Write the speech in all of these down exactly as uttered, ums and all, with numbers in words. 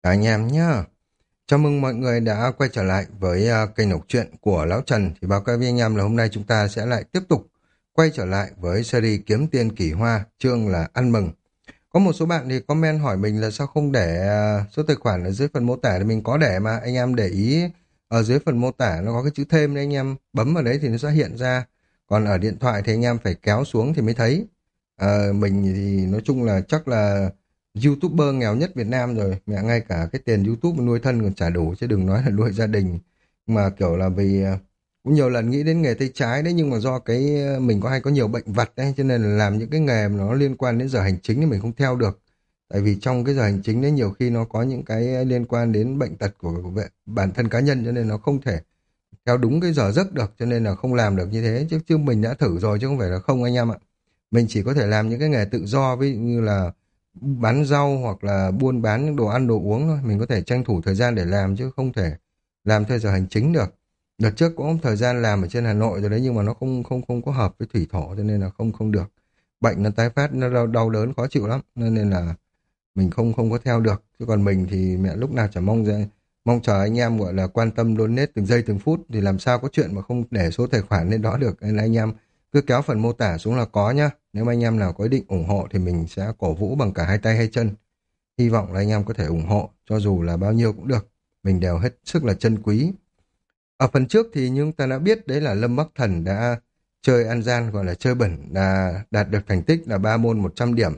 Anh em nhá. Chào mừng mọi người đã quay trở lại với uh, kênh đọc truyện của Lão Trần. Thì báo cáo với anh em là hôm nay chúng ta sẽ lại tiếp tục quay trở lại với series Kiếm Tiên Kỳ Hoa, chương là Ăn Mừng. Có một số bạn thì comment hỏi mình là sao không để uh, số tài khoản ở dưới phần mô tả, thì mình có để mà anh em để ý. Ở dưới phần mô tả nó có cái chữ thêm đấy, anh em bấm vào đấy thì nó sẽ hiện ra. Còn ở điện thoại thì anh em phải kéo xuống thì mới thấy. Ờ, mình thì nói chung là chắc là YouTuber nghèo nhất Việt Nam rồi, mẹ ngay cả cái tiền YouTube nuôi thân còn chả đủ chứ đừng nói là nuôi gia đình. Mà kiểu là vì à, cũng nhiều lần nghĩ đến nghề tay trái đấy, nhưng mà do cái à, mình có hay có nhiều bệnh vặt đấy, cho nên là làm những cái nghề mà nó liên quan đến giờ hành chính thì mình không theo được. Tại vì trong cái giờ hành chính đấy nhiều khi nó có những cái liên quan đến bệnh tật của vệ- bản thân cá nhân, cho nên nó không thể theo đúng cái giờ giấc được, cho nên là không làm được như thế. Chứ chứ mình đã thử rồi chứ không phải là không anh em ạ. Mình chỉ có thể làm những cái nghề tự do, ví dụ như là bán rau hoặc là buôn bán những đồ ăn đồ uống thôi. Mình có thể tranh thủ thời gian để làm chứ không thể làm theo giờ hành chính được. Đợt trước cũng có thời gian làm ở trên Hà Nội rồi đấy, nhưng mà nó không không không có hợp với thủy thổ, cho nên là không không được. Bệnh nó tái phát, nó đau, đau đớn khó chịu lắm, nên nên là mình không không có theo được. Chứ còn mình thì mẹ lúc nào chả mong ra mong chờ anh em gọi là quan tâm donate từng giây từng phút, thì làm sao có chuyện mà không để số tài khoản lên đó được. Nên là anh em cứ kéo phần mô tả xuống là có nhá. Nếu mà anh em nào có ý định ủng hộ thì mình sẽ cổ vũ bằng cả hai tay hai chân. Hy vọng là anh em có thể ủng hộ, cho dù là bao nhiêu cũng được. Mình đều hết sức là trân quý. Ở phần trước thì chúng ta đã biết đấy là Lâm Bắc Thần đã chơi ăn gian, gọi là chơi bẩn, là đạt được thành tích là ba môn một trăm điểm.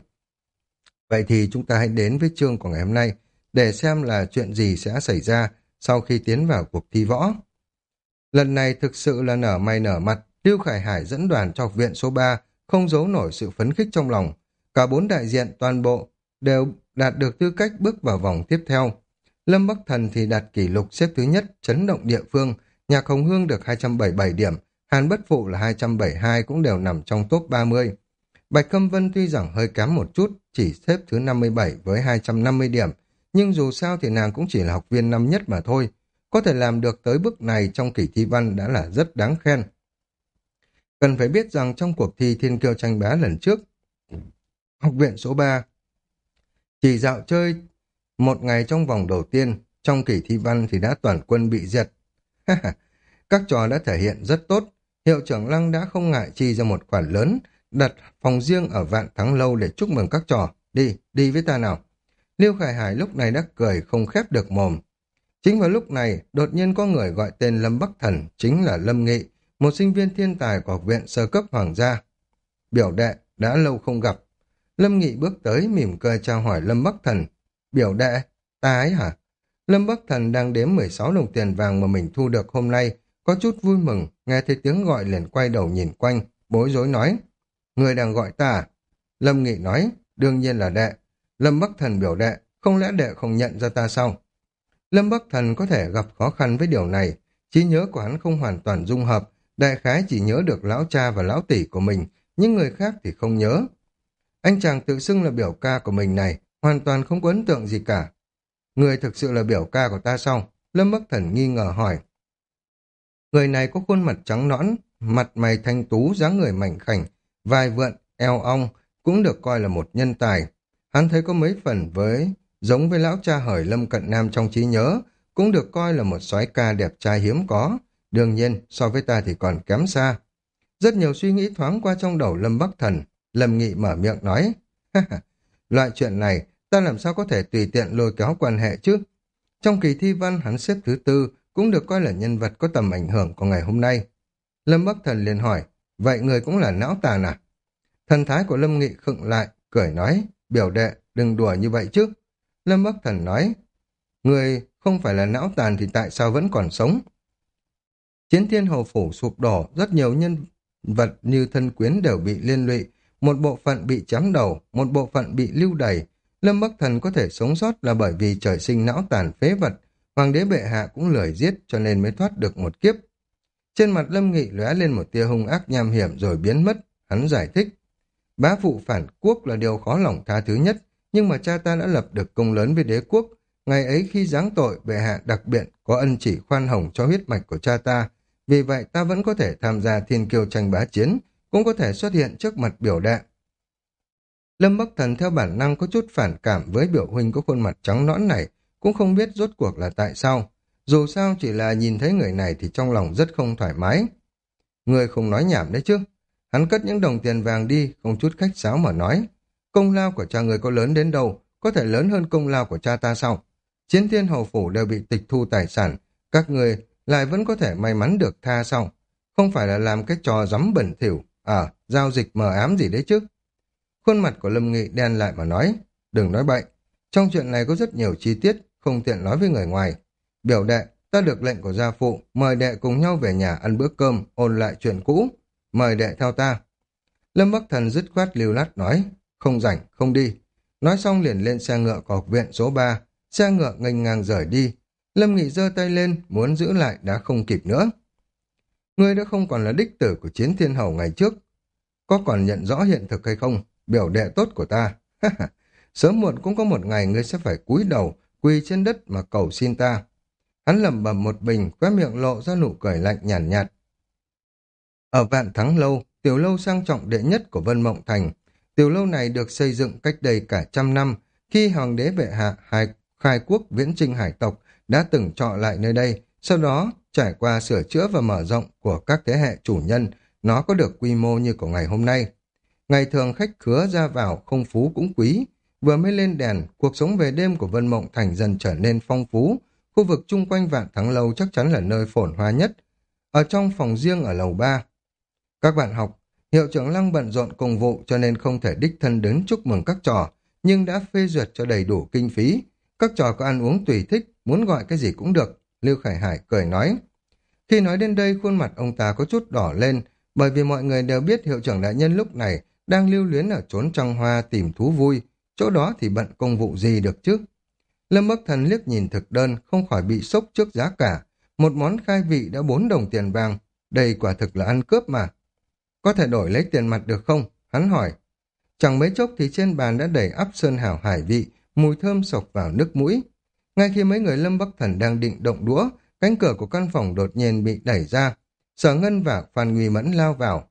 Vậy thì chúng ta hãy đến với chương của ngày hôm nay để xem là chuyện gì sẽ xảy ra sau khi tiến vào cuộc thi võ. Lần này thực sự là nở mày nở mặt, Lưu Khải Hải dẫn đoàn cho học viện số ba, không giấu nổi sự phấn khích trong lòng. Cả bốn đại diện toàn bộ đều đạt được tư cách bước vào vòng tiếp theo. Lâm Bắc Thần thì đạt kỷ lục xếp thứ nhất, chấn động địa phương. Nhạc Hồng Hương được hai trăm bảy mươi bảy điểm, Hàn Bất Phụ là hai trăm bảy mươi hai, cũng đều nằm trong top ba mươi. Bạch Khâm Vân tuy rằng hơi kém một chút, chỉ xếp thứ năm mươi bảy với hai trăm năm mươi điểm, nhưng dù sao thì nàng cũng chỉ là học viên năm nhất mà thôi. Có thể làm được tới bước này trong kỳ thi văn đã là rất đáng khen. Cần phải biết rằng trong cuộc thi Thiên Kiêu tranh bá lần trước, học viện số ba chỉ dạo chơi một ngày trong vòng đầu tiên, trong kỳ thi văn thì đã toàn quân bị diệt. Các trò đã thể hiện rất tốt, hiệu trưởng Lăng đã không ngại chi ra một khoản lớn, đặt phòng riêng ở Vạn Thắng Lâu để chúc mừng các trò. Đi, đi với ta nào. Liêu Khải Hải lúc này đã cười không khép được mồm. Chính vào lúc này, đột nhiên có người gọi tên Lâm Bắc Thần, chính là Lâm Nghị, một sinh viên thiên tài của học viện sơ cấp hoàng gia. Biểu đệ, đã lâu không gặp. Lâm Nghị bước tới mỉm cười chào hỏi Lâm Bắc Thần. Biểu đệ, ta ấy hả? Lâm Bắc Thần đang đếm mười sáu đồng tiền vàng mà mình thu được hôm nay, có chút vui mừng, nghe thấy tiếng gọi liền quay đầu nhìn quanh, bối rối nói. Người đang gọi ta à? Lâm Nghị nói, đương nhiên là đệ. Lâm Bắc Thần biểu đệ, không lẽ đệ không nhận ra ta sao? Lâm Bắc Thần có thể gặp khó khăn với điều này, trí nhớ của hắn không hoàn toàn dung hợp, đại khái chỉ nhớ được lão cha và lão tỷ của mình, nhưng người khác thì không nhớ. Anh chàng tự xưng là biểu ca của mình này, hoàn toàn không có ấn tượng gì cả. Người thực sự là biểu ca của ta sao? Lâm Bắc Thần nghi ngờ hỏi. Người này có khuôn mặt trắng nõn, mặt mày thanh tú, dáng người mảnh khảnh, vai vượn, eo ong, cũng được coi là một nhân tài. Hắn thấy có mấy phần với giống với lão cha hởi Lâm Cận Nam trong trí nhớ, cũng được coi là một soái ca đẹp trai hiếm có. Đương nhiên, so với ta thì còn kém xa. Rất nhiều suy nghĩ thoáng qua trong đầu Lâm Bắc Thần. Lâm Nghị mở miệng nói, loại chuyện này, ta làm sao có thể tùy tiện lôi kéo quan hệ chứ? Trong kỳ thi văn hắn xếp thứ tư, cũng được coi là nhân vật có tầm ảnh hưởng của ngày hôm nay. Lâm Bắc Thần liền hỏi, vậy người cũng là não tàn à? Thần thái của Lâm Nghị khựng lại, cười nói, biểu đệ, đừng đùa như vậy chứ. Lâm Bắc Thần nói, người không phải là não tàn thì tại sao vẫn còn sống? Chiến Thiên Hầu Phủ sụp đổ, rất nhiều nhân vật như thân quyến đều bị liên lụy, một bộ phận bị chém đầu, một bộ phận bị lưu đày. Lâm Bắc Thần có thể sống sót là bởi vì trời sinh não tàn phế vật, hoàng đế bệ hạ cũng lười giết cho nên mới thoát được một kiếp. Trên mặt Lâm Nghị lóe lên một tia hung ác nham hiểm rồi biến mất, hắn giải thích. Bá phụ phản quốc là điều khó lòng tha thứ nhất, nhưng mà cha ta đã lập được công lớn với đế quốc. Ngày ấy khi giáng tội, bệ hạ đặc biệt có ân chỉ khoan hồng cho huyết mạch của cha ta. Vì vậy ta vẫn có thể tham gia thiên kiêu tranh bá chiến, cũng có thể xuất hiện trước mặt biểu đệ. Lâm Bắc Thần theo bản năng có chút phản cảm với biểu huynh có khuôn mặt trắng nõn này, cũng không biết rốt cuộc là tại sao. Dù sao chỉ là nhìn thấy người này thì trong lòng rất không thoải mái. Người không nói nhảm đấy chứ. Hắn cất những đồng tiền vàng đi, không chút khách sáo mà nói. Công lao của cha người có lớn đến đâu, có thể lớn hơn công lao của cha ta sao? Chiến thiên hầu phủ đều bị tịch thu tài sản, các người lại vẫn có thể may mắn được tha sao? Không phải là làm cái trò rắm bẩn thỉu, à, giao dịch mờ ám gì đấy chứ? Khuôn mặt của Lâm Nghị đen lại mà nói, đừng nói bậy. Trong chuyện này có rất nhiều chi tiết, không tiện nói với người ngoài. Biểu đệ, ta được lệnh của gia phụ, mời đệ cùng nhau về nhà ăn bữa cơm, ôn lại chuyện cũ. Mời đệ theo ta. Lâm Bắc Thần dứt khoát lưu lát nói, không rảnh, không đi. Nói xong liền lên xe ngựa của học viện số ba, xe ngựa nghênh ngang rời đi. Lâm Nghị giơ tay lên, muốn giữ lại đã không kịp nữa. Ngươi đã không còn là đích tử của Chiến Thiên Hầu ngày trước. Có còn nhận rõ hiện thực hay không? Biểu đệ tốt của ta. Sớm muộn cũng có một ngày ngươi sẽ phải cúi đầu, quỳ trên đất mà cầu xin ta. Hắn lẩm bẩm một bình, khóe miệng lộ ra nụ cười lạnh nhàn nhạt, nhạt. Ở Vạn Thắng Lâu, tiểu lâu sang trọng đệ nhất của Vân Mộng Thành. Tiểu lâu này được xây dựng cách đây cả trăm năm, khi Hoàng đế bệ hạ hai khai quốc viễn chinh hải tộc đã từng trọ lại nơi đây, sau đó trải qua sửa chữa và mở rộng của các thế hệ chủ nhân, nó có được quy mô như của ngày hôm nay. Ngày thường khách khứa ra vào không phú cũng quý, vừa mới lên đèn, cuộc sống về đêm của Vân Mộng Thành dần trở nên phong phú, khu vực chung quanh Vạn Thắng Lâu chắc chắn là nơi phồn hoa nhất. Ở trong phòng riêng ở lầu ba, các bạn học, hiệu trưởng Lăng bận rộn công vụ cho nên không thể đích thân đến chúc mừng các trò, nhưng đã phê duyệt cho đầy đủ kinh phí. Các trò có ăn uống tùy thích, muốn gọi cái gì cũng được, Lưu Khải Hải cười nói. Khi nói đến đây, khuôn mặt ông ta có chút đỏ lên, bởi vì mọi người đều biết hiệu trưởng đại nhân lúc này đang lưu luyến ở chốn trăng hoa tìm thú vui, chỗ đó thì bận công vụ gì được chứ. Lâm Bắc Thần liếc nhìn thực đơn, không khỏi bị sốc trước giá cả. Một món khai vị đã bốn đồng tiền vàng, đây quả thực là ăn cướp mà. Có thể đổi lấy tiền mặt được không? Hắn hỏi. Chẳng mấy chốc thì trên bàn đã đầy ắp sơn hảo hải vị, mùi thơm sộc vào nước mũi. Ngay khi mấy người Lâm Bắc Thần đang định động đũa, cánh cửa của căn phòng đột nhiên bị đẩy ra. Sở Ngân và Phan Nguy Mẫn lao vào.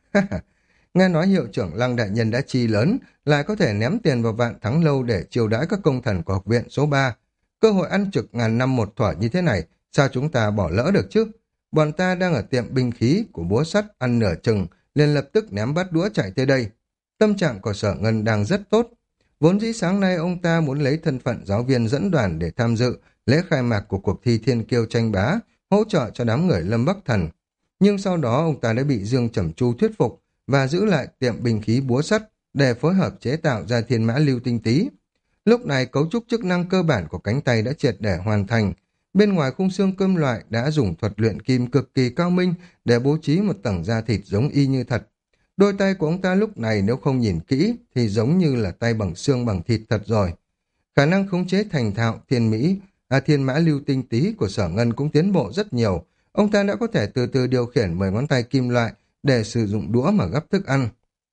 Nghe nói hiệu trưởng Lăng đại nhân đã chi lớn, lại có thể ném tiền vào Vạn Thắng Lâu để chiêu đãi các công thần của học viện số ba. Cơ hội ăn trực ngàn năm một thuở như thế này, sao chúng ta bỏ lỡ được chứ? Bọn ta đang ở tiệm binh khí của búa sắt ăn nửa chừng, liền lập tức ném bát đũa chạy tới đây. Tâm trạng của Sở Ngân đang rất tốt. Vốn dĩ sáng nay ông ta muốn lấy thân phận giáo viên dẫn đoàn để tham dự lễ khai mạc của cuộc thi thiên kiêu tranh bá, hỗ trợ cho đám người Lâm Bắc Thần. Nhưng sau đó ông ta đã bị Dương Trầm Chu thuyết phục và giữ lại tiệm binh khí búa sắt để phối hợp chế tạo ra thiên mã lưu tinh tý. Lúc này cấu trúc chức năng cơ bản của cánh tay đã triệt để hoàn thành. Bên ngoài khung xương cơm loại đã dùng thuật luyện kim cực kỳ cao minh để bố trí một tầng da thịt giống y như thật. Đôi tay của ông ta lúc này nếu không nhìn kỹ thì giống như là tay bằng xương bằng thịt thật rồi. Khả năng khống chế thành thạo thiên mỹ, à thiên mã lưu tinh tý của Sở Ngân cũng tiến bộ rất nhiều. Ông ta đã có thể từ từ điều khiển mười ngón tay kim loại để sử dụng đũa mà gắp thức ăn.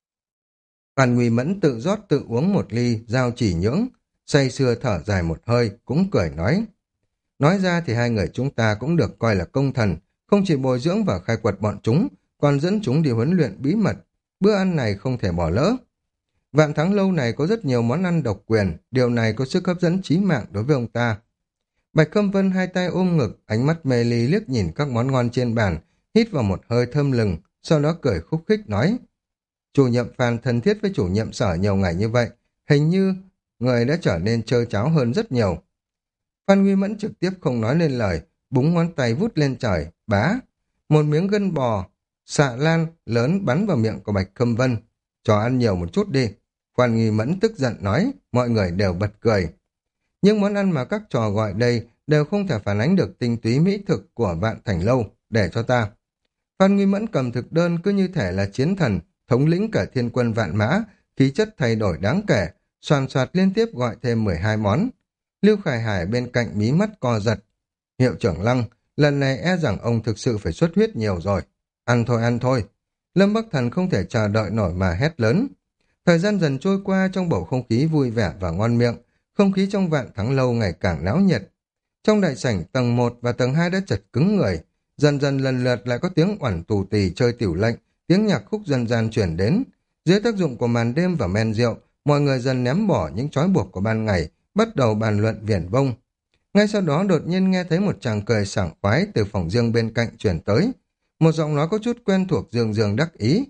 Phan Nguy Mẫn tự rót tự uống một ly, giao chỉ nhưỡng, say sưa thở dài một hơi, cũng cười nói. Nói ra thì hai người chúng ta cũng được coi là công thần, không chỉ bồi dưỡng và khai quật bọn chúng, còn dẫn chúng đi huấn luyện bí mật. Bữa ăn này không thể bỏ lỡ. Vạn Thắng Lâu này có rất nhiều món ăn độc quyền, điều này có sức hấp dẫn chí mạng đối với ông ta. Bạch Khâm Vân hai tay ôm ngực, ánh mắt mê ly liếc nhìn các món ngon trên bàn, hít vào một hơi thơm lừng, sau đó cười khúc khích nói. Chủ nhiệm Phan thân thiết với chủ nhiệm Sở nhiều ngày như vậy, hình như người đã trở nên trơ cháo hơn rất nhiều. Phan Nguy Mẫn trực tiếp không nói lên lời, búng ngón tay vút lên trời, bá. Một miếng gân bò, xạ lan lớn bắn vào miệng của Bạch Khâm Vân. Cho ăn nhiều một chút đi. Phan Nguy Mẫn tức giận nói, mọi người đều bật cười. Nhưng món ăn mà các trò gọi đây đều không thể phản ánh được tinh túy mỹ thực của Vạn Thành Lâu, để cho ta. Phan Nguy Mẫn cầm thực đơn cứ như thể là chiến thần, thống lĩnh cả thiên quân vạn mã, khí chất thay đổi đáng kể, soàn soạt liên tiếp gọi thêm mười hai món. Lưu Khải Hải bên cạnh mí mắt co giật. Hiệu trưởng Lăng, lần này e rằng ông thực sự phải xuất huyết nhiều rồi. Ăn thôi ăn thôi. Lâm Bắc Thần không thể chờ đợi nổi mà hét lớn. Thời gian dần trôi qua trong bầu không khí vui vẻ và ngon miệng, không khí trong Vạn Thắng Lâu ngày càng náo nhiệt. Trong đại sảnh tầng một và tầng hai đã chật cứng người, dần dần lần lượt lại có tiếng oản tù tì chơi tiểu lệnh, tiếng nhạc khúc dân gian chuyển đến. Dưới tác dụng của màn đêm và men rượu, mọi người dần ném bỏ những trói buộc của ban ngày, bắt đầu bàn luận viển vông. Ngay sau đó đột nhiên nghe thấy một chàng cười sảng khoái từ phòng riêng bên cạnh chuyển tới. Một giọng nói có chút quen thuộc dường dường đắc ý.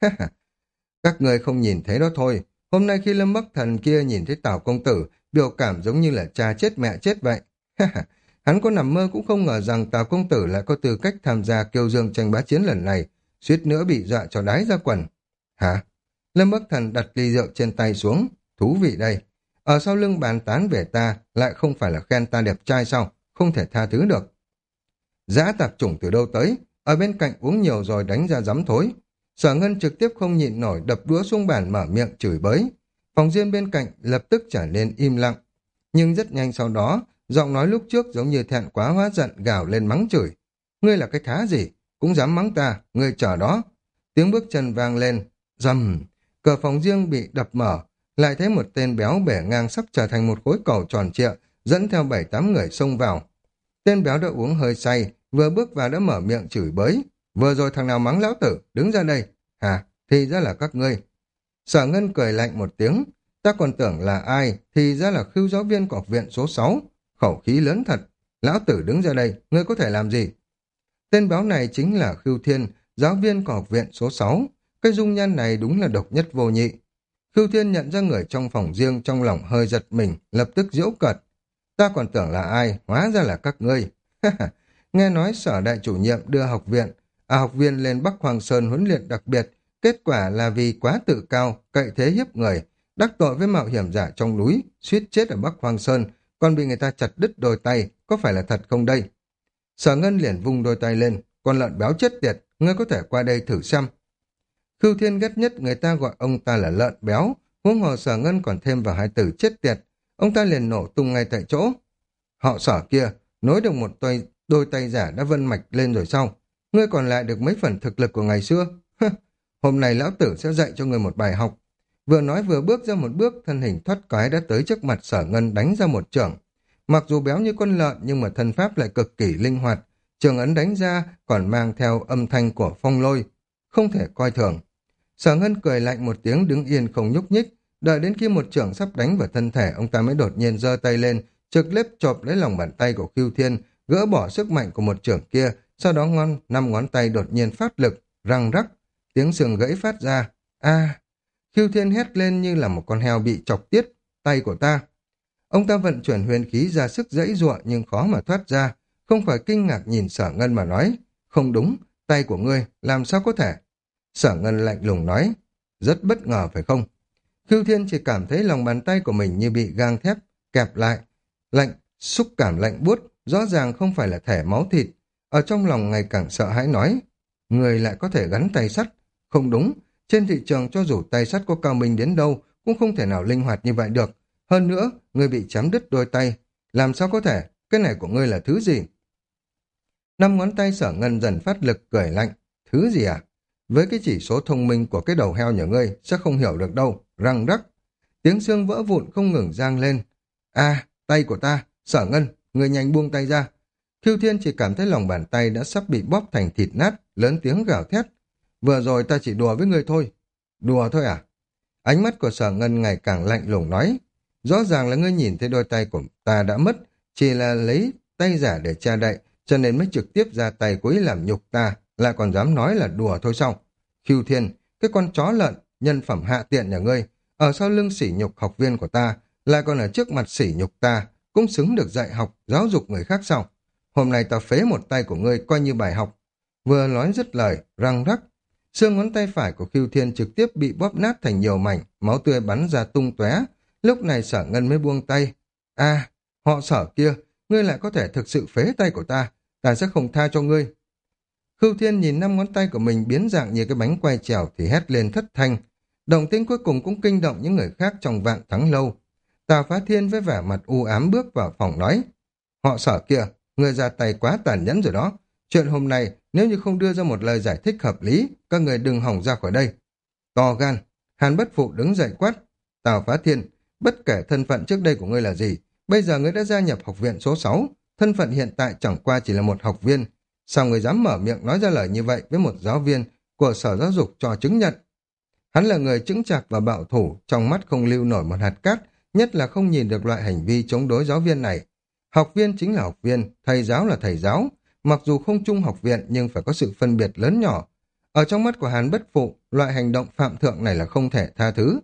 Các người không nhìn thấy đó thôi. Hôm nay khi Lâm Bắc Thần kia nhìn thấy Tào công tử, biểu cảm giống như là cha chết mẹ chết vậy. Hắn có nằm mơ cũng không ngờ rằng Tào công tử lại có tư cách tham gia Kiêu Dương tranh bá chiến lần này, suýt nữa bị dọa cho đái ra quần. Hả? Lâm Bắc Thần đặt ly rượu trên tay xuống. Thú vị đây. Ở sau lưng bàn tán về ta, lại không phải là khen ta đẹp trai sao? Không thể tha thứ được. Dã tạp chủng từ đâu tới? Ở bên cạnh uống nhiều rồi đánh ra giấm thối. Sở Ngân trực tiếp không nhịn nổi đập đũa xuống bàn mở miệng chửi bới. Phòng riêng bên cạnh lập tức trở nên im lặng. Nhưng rất nhanh sau đó, giọng nói lúc trước giống như thẹn quá hóa giận gào lên mắng chửi. Ngươi là cái thá gì? Cũng dám mắng ta, ngươi chờ đó. Tiếng bước chân vang lên. Rầm. Cửa phòng riêng bị đập mở. Lại thấy một tên béo bể ngang sắp trở thành một khối cầu tròn trịa, dẫn theo bảy tám người xông vào. Tên béo đã uống hơi say, vừa bước vào đã mở miệng chửi bới. Vừa rồi thằng nào mắng lão tử, đứng ra đây. Hả? Thì ra là các ngươi. Sở Ngân cười lạnh một tiếng. Ta còn tưởng là ai, thì ra là Khưu giáo viên của học viện số sáu. Khẩu khí lớn thật. Lão tử đứng ra đây, ngươi có thể làm gì? Tên béo này chính là Khưu Thiên, giáo viên của học viện số sáu. Cái dung nhan này đúng là độc nhất vô nhị. Khưu Thiên nhận ra người trong phòng riêng, trong lòng hơi giật mình, lập tức giễu cợt. Ta còn tưởng là ai, hóa ra là các ngươi. Nghe nói sở đại chủ nhiệm đưa học viện, à học viên lên Bắc Hoàng Sơn huấn luyện đặc biệt, kết quả là vì quá tự cao, cậy thế hiếp người, đắc tội với mạo hiểm giả trong núi, suýt chết ở Bắc Hoàng Sơn, còn bị người ta chặt đứt đôi tay, có phải là thật không đây? Sở Ngân liền vung đôi tay lên, con lợn béo chết tiệt, ngươi có thể qua đây thử xem. Khưu Thiên ghét nhất người ta gọi ông ta là lợn béo, huống hồ Sở Ngân còn thêm vào hai từ chết tiệt, ông ta liền nổ tung ngay tại chỗ. Họ Sở kia, nối được một tay, đôi tay giả đã vân mạch lên rồi sau, ngươi còn lại được mấy phần thực lực của ngày xưa. Hôm nay lão tử sẽ dạy cho ngươi một bài học. Vừa nói vừa bước ra một bước, thân hình thoát cái đã tới trước mặt Sở Ngân đánh ra một chưởng. Mặc dù béo như con lợn nhưng mà thân pháp lại cực kỳ linh hoạt, trường ấn đánh ra còn mang theo âm thanh của phong lôi, không thể coi thường. Sở Ngân cười lạnh một tiếng đứng yên không nhúc nhích, đợi đến khi một chưởng sắp đánh vào thân thể, ông ta mới đột nhiên giơ tay lên, trực tiếp chộp lấy lòng bàn tay của Khưu Thiên, gỡ bỏ sức mạnh của một chưởng kia, sau đó ngón năm ngón tay đột nhiên phát lực, răng rắc, tiếng xương gãy phát ra. A! Khưu Thiên hét lên như là một con heo bị chọc tiết, tay của ta. Ông ta vận chuyển huyền khí ra sức giãy giụa nhưng khó mà thoát ra, không khỏi kinh ngạc nhìn Sở Ngân mà nói, không đúng, tay của ngươi, làm sao có thể? Sở Ngân lạnh lùng nói, rất bất ngờ phải không? Khưu Thiên chỉ cảm thấy lòng bàn tay của mình như bị gang thép, kẹp lại, lạnh, xúc cảm lạnh buốt, rõ ràng không phải là thể máu thịt. Ở trong lòng ngày càng sợ hãi nói, người lại có thể gắn tay sắt, không đúng, trên thị trường cho dù tay sắt có cao minh đến đâu, cũng không thể nào linh hoạt như vậy được. Hơn nữa, người bị chém đứt đôi tay, làm sao có thể, cái này của ngươi là thứ gì? Năm ngón tay Sở Ngân dần phát lực cười lạnh, thứ gì à? Với cái chỉ số thông minh của cái đầu heo nhà ngươi sẽ không hiểu được đâu, răng rắc. Tiếng xương vỡ vụn không ngừng giang lên. A, tay của ta, Sở Ngân, người nhanh buông tay ra. Khưu Thiên chỉ cảm thấy lòng bàn tay đã sắp bị bóp thành thịt nát, lớn tiếng gào thét. Vừa rồi ta chỉ đùa với ngươi thôi. Đùa thôi à? Ánh mắt của Sở Ngân ngày càng lạnh lùng nói. Rõ ràng là ngươi nhìn thấy đôi tay của ta đã mất, chỉ là lấy tay giả để che đậy, cho nên mới trực tiếp ra tay cố ý làm nhục ta, lại còn dám nói là đùa thôi sao? Khưu Thiên, cái con chó lợn, nhân phẩm hạ tiện nhà ngươi, ở sau lưng sỉ nhục học viên của ta, lại còn ở trước mặt sỉ nhục ta, cũng xứng được dạy học, giáo dục người khác sao? Hôm nay ta phế một tay của ngươi coi như bài học. Vừa nói dứt lời, răng rắc, xương ngón tay phải của Khưu Thiên trực tiếp bị bóp nát thành nhiều mảnh, máu tươi bắn ra tung tóe. Lúc này Sở Ngân mới buông tay. A, họ Sở kia, ngươi lại có thể thực sự phế tay của ta, ta sẽ không tha cho ngươi. Khưu Thiên nhìn năm ngón tay của mình biến dạng như cái bánh quay trèo thì hét lên thất thanh. Động tĩnh cuối cùng cũng kinh động những người khác trong Vạn Thắng Lâu. Tào Phá Thiên với vẻ mặt u ám bước vào phòng nói, họ Sở kia, người ra tay quá tàn nhẫn rồi đó. Chuyện hôm nay, nếu như không đưa ra một lời giải thích hợp lý, các người đừng hòng ra khỏi đây. To gan, Hàn Bất Phụ đứng dậy quát. Tào Phá Thiên, bất kể thân phận trước đây của ngươi là gì, bây giờ ngươi đã gia nhập học viện số sáu, thân phận hiện tại chẳng qua chỉ là một học viên. Sao người dám mở miệng nói ra lời như vậy với một giáo viên của sở giáo dục cho chứng nhận? Hắn là người chững chạc và bạo thủ, trong mắt không lưu nổi một hạt cát, nhất là không nhìn được loại hành vi chống đối giáo viên này. Học viên chính là học viên, thầy giáo là thầy giáo. Mặc dù không chung học viện nhưng phải có sự phân biệt lớn nhỏ. Ở trong mắt của Hàn Bất Phụ, loại hành động phạm thượng này là không thể tha thứ.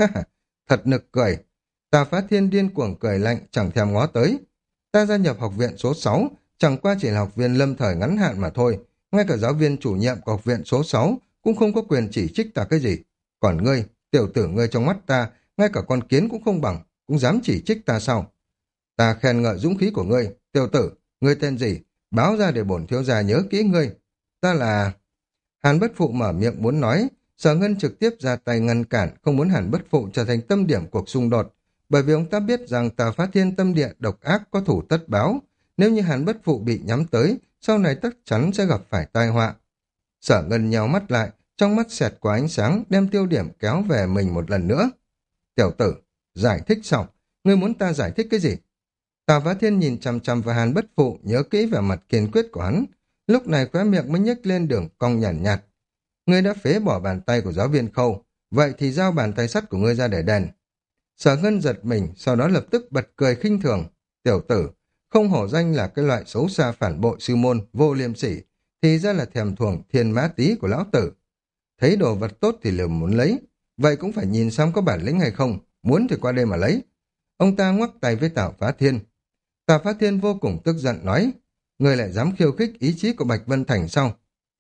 Thật nực cười. Tà Phá Thiên điên cuồng cười lạnh, chẳng thèm ngó tới. Ta gia nhập học viện số sáu, chẳng qua chỉ là học viên lâm thời ngắn hạn mà thôi. Ngay cả giáo viên chủ nhiệm của học viện số sáu cũng không có quyền chỉ trích ta cái gì. Còn ngươi, tiểu tử ngươi trong mắt ta, ngay cả con kiến cũng không bằng, cũng dám chỉ trích ta sao? Ta khen ngợi dũng khí của ngươi, tiểu tử, ngươi tên gì? Báo ra để bổn thiếu gia nhớ kỹ ngươi. Ta là... Hàn Bất Phụ mở miệng muốn nói, Sở Ngân trực tiếp ra tay ngăn cản, không muốn Hàn Bất Phụ trở thành tâm điểm cuộc xung đột, bởi vì ông ta biết rằng Tà Phá Thiên tâm địa độc ác có thủ tất báo, nếu như Hàn Bất Phụ bị nhắm tới, sau này chắc chắn sẽ gặp phải tai họa. Sở Ngân nhào mắt lại, trong mắt xẹt qua ánh sáng, đem tiêu điểm kéo về mình một lần nữa. Tiểu tử, giải thích xong, ngươi muốn ta giải thích cái gì? Tà Phá Thiên nhìn chằm chằm vào Hàn Bất Phụ, nhớ kỹ vẻ mặt kiên quyết của hắn. Lúc này khóe miệng mới nhếch lên đường cong nhàn nhạt, nhạt. Ngươi đã phế bỏ bàn tay của giáo viên Khâu, vậy thì giao bàn tay sắt của ngươi ra để đền. Sở Ngân giật mình, sau đó lập tức bật cười khinh thường. Tiểu tử, không hổ danh là cái loại xấu xa phản bội sư môn, vô liêm sỉ, thì ra là thèm thuồng thiên mã tí của lão tử. Thấy đồ vật tốt thì liều muốn lấy, vậy cũng phải nhìn xem có bản lĩnh hay không, muốn thì qua đây mà lấy. Ông ta ngoắc tay với Tào Phá Thiên. Tào Phá Thiên vô cùng tức giận nói, người lại dám khiêu khích ý chí của Bạch Vân Thành sao?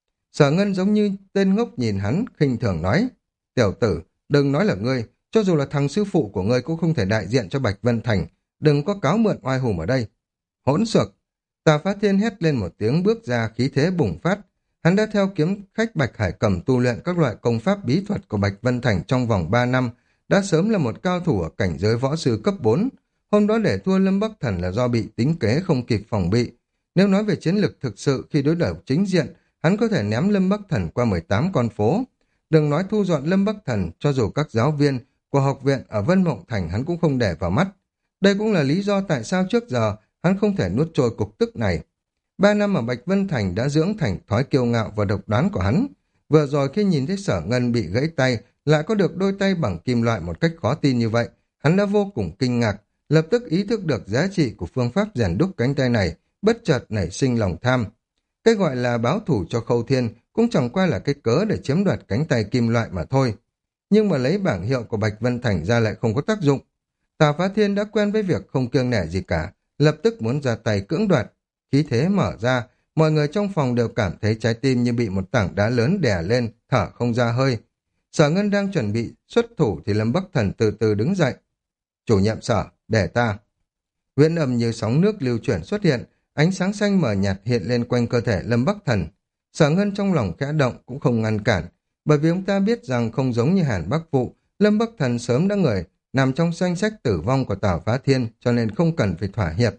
Sở Ngân giống như tên ngốc nhìn hắn, khinh thường nói, tiểu tử, đừng nói là ngươi, cho dù là thằng sư phụ của ngươi cũng không thể đại diện cho Bạch Vân Thành, đừng có cáo mượn oai hùng ở đây. Hỗn xược! Tào Phá Thiên hét lên một tiếng, bước ra, khí thế bùng phát. Hắn đã theo kiếm khách Bạch Hải Cầm tu luyện các loại công pháp bí thuật của Bạch Vân Thành trong vòng ba năm, đã sớm là một cao thủ ở cảnh giới võ sư cấp bốn. Hôm đó để thua Lâm Bắc Thần là do bị tính kế không kịp phòng bị. Nếu nói về chiến lực thực sự khi đối đầu chính diện, hắn có thể ném Lâm Bắc Thần qua mười tám con phố. Đừng nói thu dọn Lâm Bắc Thần, cho dù các giáo viên của học viện ở Vân Mộng Thành hắn cũng không để vào mắt. Đây cũng là lý do tại sao trước giờ hắn không thể nuốt trôi cục tức này. Ba năm ở Bạch Vân Thành đã dưỡng thành thói kiêu ngạo và độc đoán của hắn. Vừa rồi khi nhìn thấy Sở Ngân bị gãy tay, lại có được đôi tay bằng kim loại một cách khó tin như vậy, hắn đã vô cùng kinh ngạc, lập tức ý thức được giá trị của phương pháp rèn đúc cánh tay này, bất chợt nảy sinh lòng tham. Cái gọi là báo thủ cho Khâu Thiên cũng chẳng qua là cái cớ để chiếm đoạt cánh tay kim loại mà thôi. Nhưng mà lấy bảng hiệu của Bạch Vân Thành ra lại không có tác dụng. Tào Phá Thiên đã quen với việc không kiêng nể gì cả, lập tức muốn ra tay cưỡng đoạt. Khí thế mở ra, mọi người trong phòng đều cảm thấy trái tim như bị một tảng đá lớn đè lên, thở không ra hơi. Sở Ngân đang chuẩn bị xuất thủ thì Lâm Bắc Thần từ từ đứng dậy. Chủ nhiệm Sở, để ta. Huyễn âm như sóng nước lưu chuyển xuất hiện, ánh sáng xanh mờ nhạt hiện lên quanh cơ thể Lâm Bắc Thần. Sở Ngân trong lòng khẽ động cũng không ngăn cản, bởi vì ông ta biết rằng không giống như Hàn Bắc Phụ, Lâm Bắc Thần sớm đã người nằm trong danh sách tử vong của Tào Phá Thiên, cho nên không cần phải thỏa hiệp.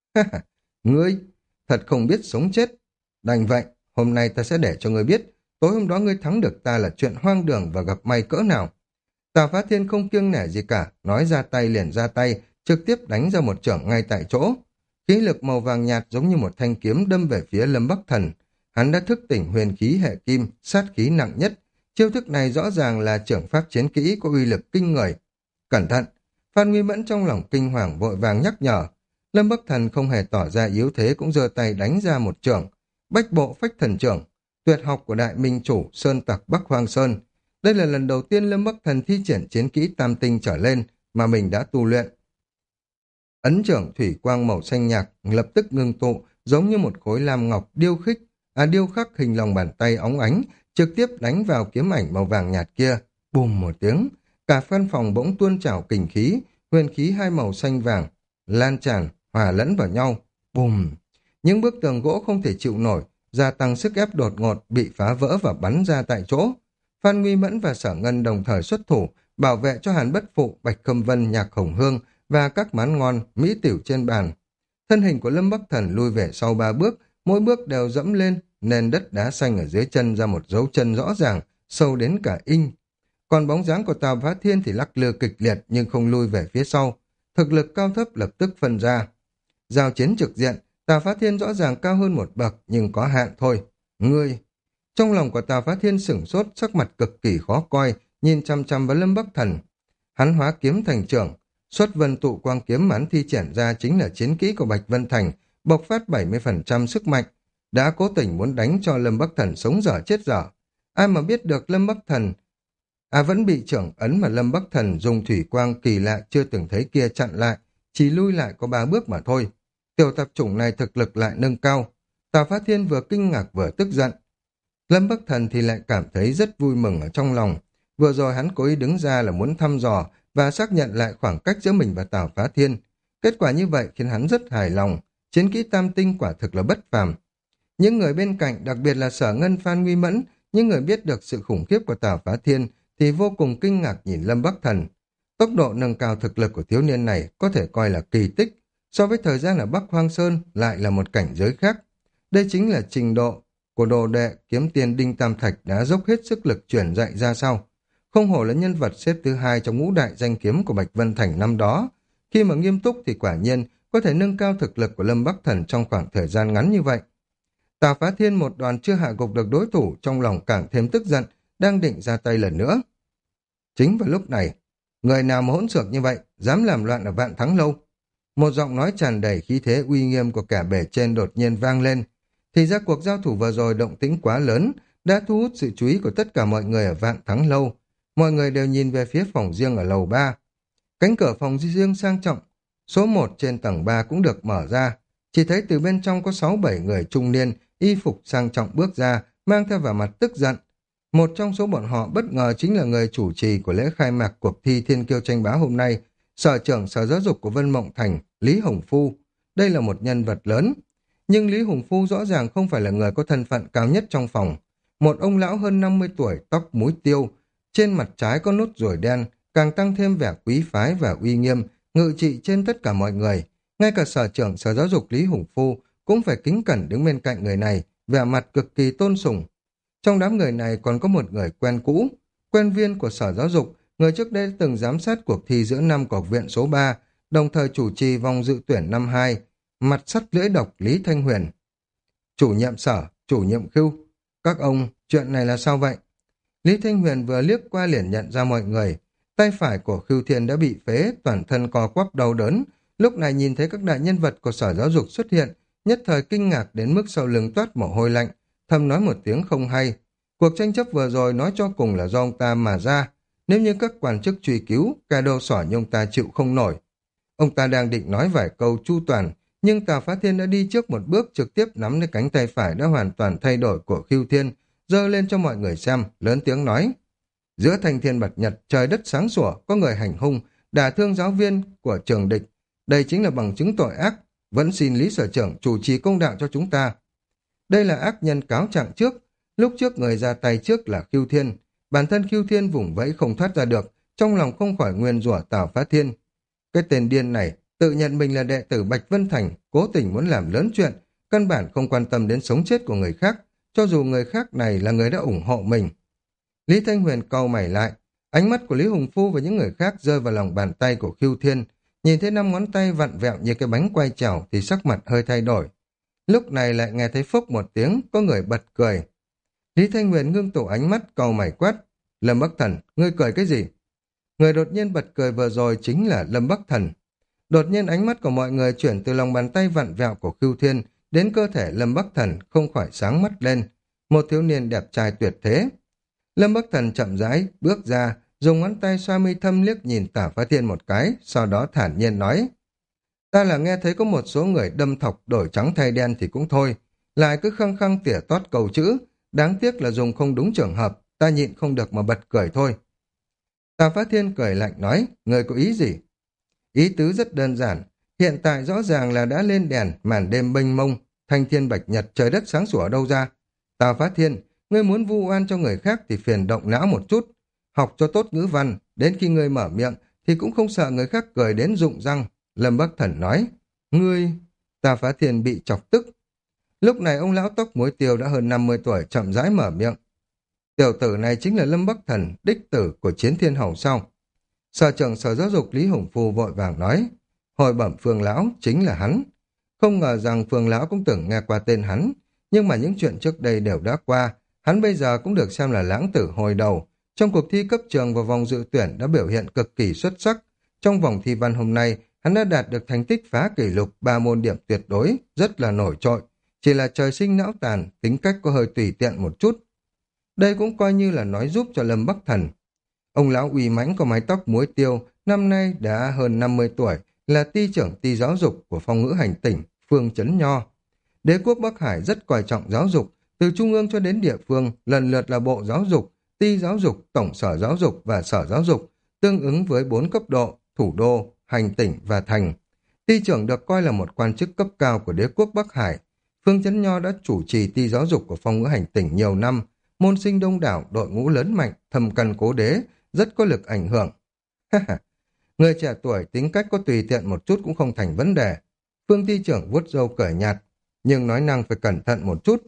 Ngươi, thật không biết sống chết. Đành vậy, hôm nay ta sẽ để cho ngươi biết, tối hôm đó ngươi thắng được ta là chuyện hoang đường và gặp may cỡ nào. Tào Phá Thiên không kiêng nể gì cả, nói ra tay liền ra tay, trực tiếp đánh ra một chưởng ngay tại chỗ. Khí lực màu vàng nhạt giống như một thanh kiếm đâm về phía Lâm Bắc Thần. Hắn đã thức tỉnh huyền khí hệ kim, sát khí nặng nhất. Chiêu thức này rõ ràng là trưởng pháp chiến kỹ có uy lực kinh người. Cẩn thận! Phan Nguy Mẫn trong lòng kinh hoàng vội vàng nhắc nhở. Lâm Bắc Thần không hề tỏ ra yếu thế cũng giơ tay đánh ra một chưởng. Bách bộ phách thần chưởng, tuyệt học của đại minh chủ Sơn Tặc Bắc Hoang Sơn. Đây là lần đầu tiên Lâm Bắc Thần thi triển chiến kỹ tam tinh trở lên mà mình đã tu luyện. Ấn chưởng thủy quang màu xanh nhạt lập tức ngưng tụ, giống như một khối lam ngọc điêu khích, à điêu khắc hình lòng bàn tay óng ánh, trực tiếp đánh vào kiếm ảnh màu vàng nhạt kia. Bùm một tiếng, cả căn phòng bỗng tuôn trào kình khí, huyền khí hai màu xanh vàng lan tràn hòa lẫn vào nhau. Bùm! Những bức tường gỗ không thể chịu nổi, gia tăng sức ép đột ngột bị phá vỡ và bắn ra tại chỗ. Phan Nguy Mẫn và Sở Ngân đồng thời xuất thủ, bảo vệ cho Hàn Bất Phụ, Bạch Khâm Vân, Nhạc Hồng Hương và các món ngon, mỹ tiểu trên bàn. Thân hình của Lâm Bắc Thần lui về sau ba bước, mỗi bước đều dẫm lên, nền đất đá xanh ở dưới chân ra một dấu chân rõ ràng, sâu đến cả inch. Còn bóng dáng của Tào Phá Thiên thì lắc lư kịch liệt nhưng không lui về phía sau. Thực lực cao thấp lập tức phân ra. Giao chiến trực diện, Tào Phá Thiên rõ ràng cao hơn một bậc nhưng có hạn thôi. Ngươi! Trong lòng của Tào Phá Thiên sửng sốt, sắc mặt cực kỳ khó coi, nhìn chăm chăm vào Lâm Bắc Thần. Hắn hóa kiếm thành trưởng, Xuất vân tụ quang kiếm mà hắn thi triển ra chính là chiến kỹ của Bạch Vân Thành, bộc phát bảy mươi phần trăm sức mạnh, đã cố tình muốn đánh cho Lâm Bắc Thần sống dở chết dở. Ai mà biết được Lâm Bắc Thần à vẫn bị trưởng ấn mà Lâm Bắc Thần dùng thủy quang kỳ lạ chưa từng thấy kia chặn lại, chỉ lui lại có ba bước mà thôi. Tiểu tạp chủng này thực lực lại nâng cao. Tào Phá Thiên vừa kinh ngạc vừa tức giận. Lâm Bắc Thần thì lại cảm thấy rất vui mừng ở trong lòng. Vừa rồi hắn cố ý đứng ra là muốn thăm dò và xác nhận lại khoảng cách giữa mình và Tào Phá Thiên. Kết quả như vậy khiến hắn rất hài lòng. Chiến kỹ tam tinh quả thực là bất phàm. Những người bên cạnh, đặc biệt là Sở Ngân, Phan Nguy Mẫn, những người biết được sự khủng khiếp của Tào Phá Thiên thì vô cùng kinh ngạc nhìn Lâm Bắc Thần. Tốc độ nâng cao thực lực của thiếu niên này có thể coi là kỳ tích. So với thời gian ở Bắc Hoang Sơn lại là một cảnh giới khác. Đây chính là trình độ của đồ đệ kiếm tiền Đinh Tam Thạch đã dốc hết sức lực truyền dạy ra sau. Không hổ là nhân vật xếp thứ hai trong ngũ đại danh kiếm của Bạch Vân Thành năm đó. Khi mà nghiêm túc thì quả nhiên có thể nâng cao thực lực của Lâm Bắc Thần trong khoảng thời gian ngắn như vậy. Tào Phá Thiên một đoàn chưa hạ gục được đối thủ, trong lòng càng thêm tức giận, đang định ra tay lần nữa. Chính vào lúc này, người nào mà hỗn xược như vậy, dám làm loạn ở Vạn Thắng Lâu. Một giọng nói tràn đầy khí thế uy nghiêm của kẻ bề trên đột nhiên vang lên. Thì ra cuộc giao thủ vừa rồi động tĩnh quá lớn, đã thu hút sự chú ý của tất cả mọi người ở Vạn Thắng Lâu. Mọi người đều nhìn về phía phòng riêng ở lầu ba. Cánh cửa phòng riêng sang trọng, số một trên tầng ba cũng được mở ra. Chỉ thấy từ bên trong có sáu bảy người trung niên, y phục sang trọng bước ra, mang theo vẻ mặt tức giận. Một trong số bọn họ bất ngờ chính là người chủ trì của lễ khai mạc cuộc thi Thiên Kiêu tranh bá hôm nay, Sở trưởng Sở Giáo dục của Vân Mộng Thành, Lý Hồng Phu. Đây là một nhân vật lớn. Nhưng Lý Hồng Phu rõ ràng không phải là người có thân phận cao nhất trong phòng. Một ông lão hơn năm mươi tuổi, tóc múi tiêu, trên mặt trái có nốt ruồi đen, càng tăng thêm vẻ quý phái và uy nghiêm, ngự trị trên tất cả mọi người. Ngay cả Sở trưởng Sở Giáo dục Lý Hồng Phu cũng phải kính cẩn đứng bên cạnh người này, vẻ mặt cực kỳ tôn sùng. Trong đám người này còn có một người quen cũ, quen viên của Sở Giáo dục, người trước đây từng giám sát cuộc thi giữa năm của học viện số ba, đồng thời chủ trì vòng dự tuyển năm hai, mặt sắt lưỡi độc Lý Thanh Huyền. Chủ nhiệm Sở, chủ nhiệm Khưu, các ông, chuyện này là sao vậy? Lý Thanh Huyền vừa liếc qua liền nhận ra mọi người, tay phải của Khưu Thiên đã bị phế, toàn thân co quắp đau đớn. Lúc này nhìn thấy các đại nhân vật của Sở Giáo dục xuất hiện, nhất thời kinh ngạc đến mức sau lưng toát mồ hôi lạnh, thầm nói một tiếng không hay. Cuộc tranh chấp vừa rồi nói cho cùng là do ông ta mà ra. Nếu như các quan chức truy cứu, cả đầu sỏ như ông ta chịu không nổi. Ông ta đang định nói vài câu chu toàn, nhưng Tào Phá Thiên đã đi trước một bước, trực tiếp nắm lấy cánh tay phải đã hoàn toàn thay đổi của Khưu Thiên, giơ lên cho mọi người xem, lớn tiếng nói. Giữa thanh thiên bạch nhật, trời đất sáng sủa, có người hành hung, đả thương giáo viên của trường địch. Đây chính là bằng chứng tội ác, vẫn xin Lý Sở trưởng chủ trì công đạo cho chúng ta. Đây là ác nhân cáo trạng trước, lúc trước người ra tay trước là Khưu Thiên. Bản thân Khưu Thiên vùng vẫy không thoát ra được, trong lòng không khỏi nguyên rủa Tào Phá Thiên. Cái tên điên này tự nhận mình là đệ tử Bạch Vân Thành, cố tình muốn làm lớn chuyện, căn bản không quan tâm đến sống chết của người khác, cho dù người khác này là người đã ủng hộ mình. Lý Thanh Huyền cau mày lại, ánh mắt của Lý Hùng Phu và những người khác rơi vào lòng bàn tay của Khưu Thiên, nhìn thấy năm ngón tay vặn vẹo như cái bánh quay chảo thì sắc mặt hơi thay đổi. Lúc này lại nghe thấy phốc một tiếng, có người bật cười. Lý Thanh Huyền ngưng tụ ánh mắt cau mày quát, Lâm Bắc Thần, ngươi cười cái gì? Người đột nhiên bật cười vừa rồi chính là Lâm Bắc Thần. Đột nhiên ánh mắt của mọi người chuyển từ lòng bàn tay vặn vẹo của Khưu Thiên đến cơ thể Lâm Bắc Thần không khỏi sáng mắt lên. Một thiếu niên đẹp trai tuyệt thế. Lâm Bắc Thần chậm rãi bước ra, dùng ngón tay xoa mi thâm liếc nhìn Tả Phá Thiên một cái, sau đó thản nhiên nói. Ta là nghe thấy có một số người đâm thọc đổi trắng thay đen thì cũng thôi, lại cứ khăng khăng tỉa tót cầu chữ, đáng tiếc là dùng không đúng trường hợp, ta nhịn không được mà bật cười thôi. Tà Phá Thiên cười lạnh nói, người có ý gì? Ý tứ rất đơn giản, hiện tại rõ ràng là đã lên đèn, màn đêm mênh mông, thanh thiên bạch nhật, trời đất sáng sủa ở đâu ra. Tà Phá Thiên, ngươi muốn vu oan cho người khác thì phiền động não một chút, học cho tốt ngữ văn, đến khi ngươi mở miệng thì cũng không sợ người khác cười đến rụng răng. Lâm Bắc Thần nói, ngươi... Tà Phá Thiên bị chọc tức. Lúc này ông lão tóc muối tiêu đã hơn năm mươi tuổi chậm rãi mở miệng. Tiểu tử này chính là Lâm Bắc Thần, đích tử của Chiến Thiên Hầu sau. Sở trưởng Sở Giáo dục Lý Hùng Phu vội vàng nói, hồi bẩm Phương lão chính là hắn. Không ngờ rằng Phương lão cũng từng nghe qua tên hắn, nhưng mà những chuyện trước đây đều đã qua, hắn bây giờ cũng được xem là lãng tử hồi đầu. Trong cuộc thi cấp trường và vòng dự tuyển đã biểu hiện cực kỳ xuất sắc, Trong vòng thi văn hôm nay, hắn đã đạt được thành tích phá kỷ lục ba môn điểm tuyệt đối, rất là nổi trội. Chỉ là trời sinh não tàn, tính cách có hơi tùy tiện một chút. Đây cũng coi như là nói giúp cho Lâm Bắc Thần. Ông lão uy mãnh có mái tóc muối tiêu, năm nay đã hơn năm mươi tuổi, là ty trưởng ty giáo dục của phong ngữ hành tỉnh, Phương Chấn Nho. Đế quốc Bắc Hải rất coi trọng giáo dục, từ trung ương cho đến địa phương, lần lượt là bộ giáo dục, ty giáo dục, tổng sở giáo dục và sở giáo dục, tương ứng với bốn cấp độ, thủ đô, hành tỉnh và thành. Ty trưởng được coi là một quan chức cấp cao của đế quốc Bắc Hải. Phương Chấn Nho đã chủ trì ty giáo dục của phong ngữ hành tỉnh nhiều năm, môn sinh đông đảo, đội ngũ lớn mạnh, thâm căn cố đế, rất có lực ảnh hưởng. Người trẻ tuổi tính cách có tùy tiện một chút cũng không thành vấn đề. Phương ty trưởng vuốt râu cởi nhạt, nhưng nói năng phải cẩn thận một chút.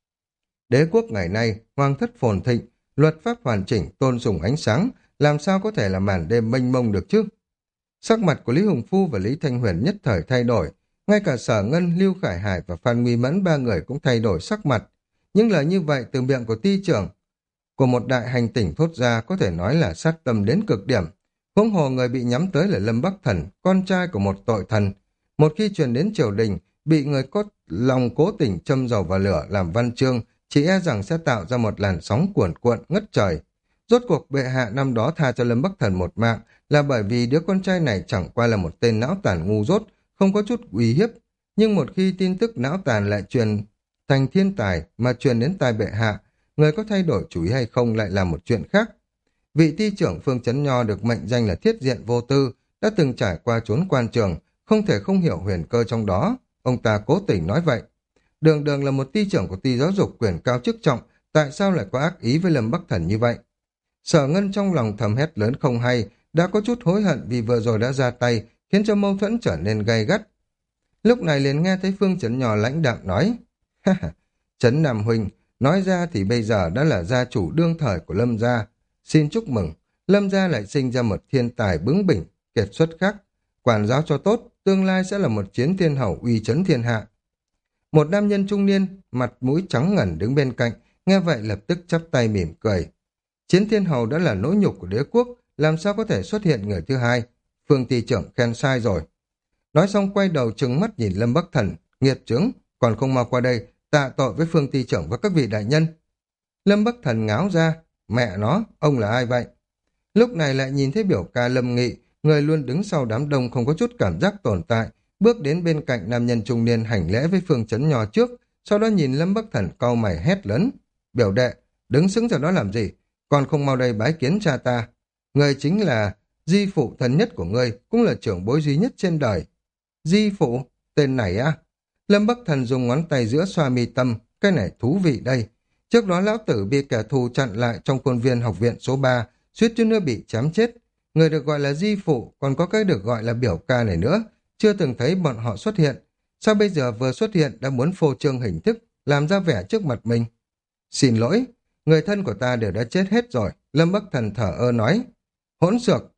Đế quốc ngày nay, hoàng thất phồn thịnh, luật pháp hoàn chỉnh, tôn sùng ánh sáng, làm sao có thể là màn đêm mênh mông được chứ? Sắc mặt của Lý Hùng Phu và Lý Thanh Huyền nhất thời thay đổi, ngay cả Sở Ngân, Lưu Khải Hải và Phan Nguy Mẫn ba người cũng thay đổi sắc mặt. Những lời như vậy từ miệng của ty trưởng của một đại hành tỉnh thốt ra có thể nói là sát tâm đến cực điểm. Huống hồ người bị nhắm tới là Lâm Bắc Thần, con trai của một tội thần. Một khi truyền đến triều đình, bị người có lòng cố tình châm dầu vào lửa làm văn chương, chỉ e rằng sẽ tạo ra một làn sóng cuồn cuộn ngất trời. Rốt cuộc bệ hạ năm đó tha cho Lâm Bắc Thần một mạng là bởi vì đứa con trai này chẳng qua là một tên não tàn ngu dốt, không có chút uy hiếp. Nhưng một khi tin tức não tàn lại truyền thành thiên tài mà truyền đến tai bệ hạ, người có thay đổi chủ ý hay không lại là một chuyện khác. Vị ty trưởng Phương Chấn Nho được mệnh danh là thiết diện vô tư, đã từng trải qua chốn quan trường, không thể không hiểu huyền cơ trong đó. Ông ta cố tình nói vậy. Đường đường là một ty trưởng của ty giáo dục quyền cao chức trọng, tại sao lại có ác ý với Lâm Bắc Thần như vậy? Sở Ngân trong lòng thầm hét lớn không hay, đã có chút hối hận vì vừa rồi đã ra tay, khiến cho mâu thuẫn trở nên gay gắt. Lúc này liền nghe thấy Phương Chấn Nho lãnh đạm nói, ha ha, Chấn Nam huynh, nói ra thì bây giờ đã là gia chủ đương thời của Lâm gia. Xin chúc mừng, Lâm gia lại sinh ra một thiên tài bướng bỉnh, kiệt xuất khác. Quản giáo cho tốt, tương lai sẽ là một chiến thiên hậu uy chấn thiên hạ. Một nam nhân trung niên, mặt mũi trắng ngần đứng bên cạnh, nghe vậy lập tức chắp tay mỉm cười. Chiến thiên hậu đã là nỗi nhục của đế quốc, làm sao có thể xuất hiện người thứ hai? Phương ty trưởng khen sai rồi. Nói xong quay đầu trừng mắt nhìn Lâm Bắc Thần, nghiệt chướng, còn không mau qua đây, tạ tội với Phương ty trưởng và các vị đại nhân. Lâm Bắc Thần ngáo ra, mẹ nó, ông là ai vậy? Lúc này lại nhìn thấy biểu ca Lâm Nghị, người luôn đứng sau đám đông không có chút cảm giác tồn tại, bước đến bên cạnh nam nhân trung niên hành lễ với Phương Chấn Nho trước, sau đó nhìn Lâm Bắc Thần cau mày hét lớn. Biểu đệ, đứng xứng ra đó làm gì? Còn không mau đây bái kiến cha ta. Người chính là di phụ thân nhất của ngươi, cũng là trưởng bối duy nhất trên đời. Di phụ? Tên này á? Lâm Bắc Thần dùng ngón tay giữa xoa mi tâm, cái này thú vị đây. Trước đó lão tử bị kẻ thù chặn lại trong khuôn viên học viện số ba, suýt chút nữa bị chém chết. Người được gọi là di phụ, còn có cái được gọi là biểu ca này nữa, chưa từng thấy bọn họ xuất hiện. Sao bây giờ vừa xuất hiện đã muốn phô trương hình thức, làm ra vẻ trước mặt mình? Xin lỗi, người thân của ta đều đã chết hết rồi, Lâm Bắc Thần thở ơ nói. Hỗn xược!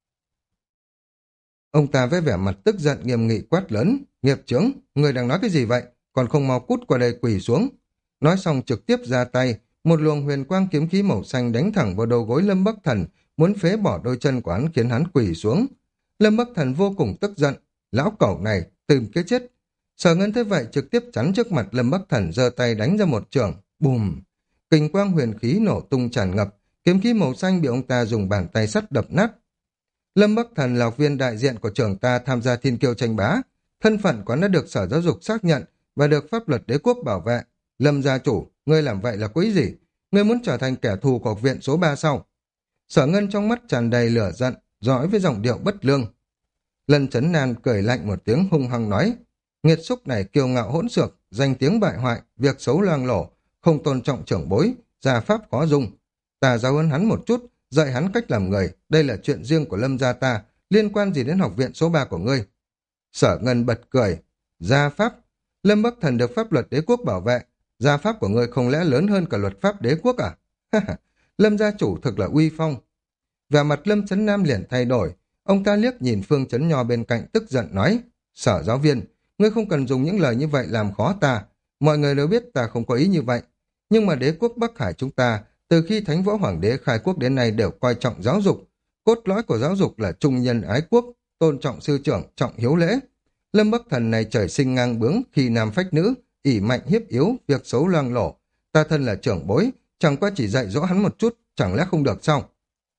Ông ta với vẻ mặt tức giận nghiêm nghị quát lớn. Nghiệp chướng, người đang nói cái gì vậy? Còn không mau cút qua đây quỳ xuống. Nói xong trực tiếp ra tay, một luồng huyền quang kiếm khí màu xanh đánh thẳng vào đầu gối Lâm Bắc Thần, muốn phế bỏ đôi chân của hắn khiến hắn quỳ xuống. Lâm Bắc Thần vô cùng tức giận. Lão cẩu này, tìm cái chết. Sở Ngân thế vậy trực tiếp chắn trước mặt Lâm Bắc Thần, giơ tay đánh ra một chưởng. Bùm! Kình quang huyền khí nổ tung tràn ngập, kiếm khí màu xanh bị ông ta dùng bàn tay sắt đập nát. Lâm Bắc Thần là học viên đại diện của trường ta tham gia thiên kiêu tranh bá. Thân phận của hắn đã được Sở Giáo dục xác nhận và được pháp luật đế quốc bảo vệ. Lâm gia chủ, ngươi làm vậy là có ý gì? Ngươi muốn trở thành kẻ thù của học viện số ba sau? Sở Ngân trong mắt tràn đầy lửa giận, dõi với giọng điệu bất lương. Lân Chấn Nan cười lạnh một tiếng hung hăng nói, nghiệt xúc này kiêu ngạo hỗn xược, danh tiếng bại hoại, việc xấu loang lổ, không tôn trọng trưởng bối, gia pháp khó dung. Ta giáo huấn hắn một chút, dạy hắn cách làm người, đây là chuyện riêng của Lâm gia ta, liên quan gì đến học viện số ba của ngươi? Sở Ngân bật cười, gia pháp? Lâm Bắc Thần được pháp luật đế quốc bảo vệ, gia pháp của ngươi không lẽ lớn hơn cả luật pháp đế quốc à? Lâm gia chủ thực là uy phong. Và mặt Lâm Chấn Nam liền thay đổi, ông ta liếc nhìn Phương Chấn Nho bên cạnh tức giận nói, Sở giáo viên, ngươi không cần dùng những lời như vậy làm khó ta, mọi người đều biết ta không có ý như vậy. Nhưng mà đế quốc Bắc Hải chúng ta, từ khi Thánh Võ Hoàng đế khai quốc đến nay đều coi trọng giáo dục, Cốt lõi của giáo dục là trung nhân ái quốc, tôn trọng sư trưởng, trọng hiếu lễ. Lâm Bắc Thần này trời sinh ngang bướng, khi nam phách nữ, ỷ mạnh hiếp yếu, việc xấu loang lổ. Ta thân là trưởng bối, chẳng qua chỉ dạy dỗ hắn một chút, chẳng lẽ không được sao?